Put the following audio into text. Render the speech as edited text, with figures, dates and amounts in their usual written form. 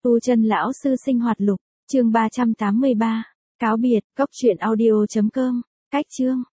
Tu chân lão sư sinh hoạt lục, chương 383. Cáo biệt, cốc truyện audio.com. Cách chương.